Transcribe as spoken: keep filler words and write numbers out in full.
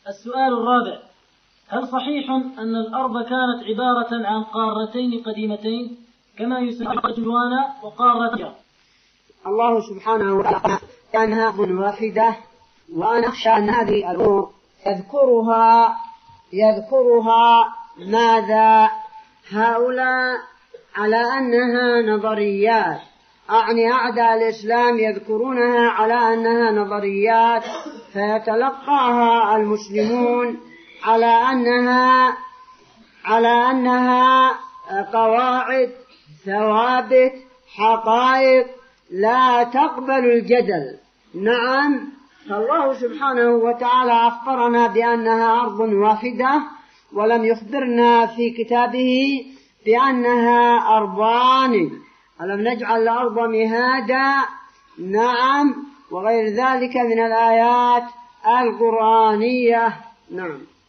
السؤال الرابع: هل صحيح أن الأرض كانت عبارة عن قارتين قديمتين كما يسمى جوانا وقارة؟ الله سبحانه وتعالى كانها أرض واحدة، وأنا أخشى أن هذه الأمور يذكرها يذكرها ماذا هؤلاء على أنها نظريات، أعني أعداء الإسلام يذكرونها على أنها نظريات، فيتلقاها المسلمون على أنها على أنها قواعد ثوابت حقائق لا تقبل الجدل. نعم، فالله سبحانه وتعالى أخبرنا بأنها أرض واحدة، ولم يخبرنا في كتابه بأنها أرضان. ألم نجعل الأرض مهادا؟ نعم، وغير ذلك من الآيات القرآنية. نعم.